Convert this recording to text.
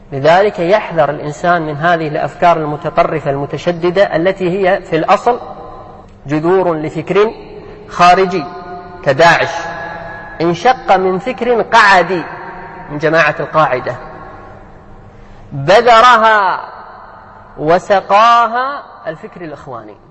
لذلك يحذر الإنسان من هذه الأفكار المتطرفة المتشددة التي هي في الأصل جذور لفكر خارجي كداعش، انشق من فكر قعدي من جماعة القاعدة، بذرها وسقاها الفكر الإخواني.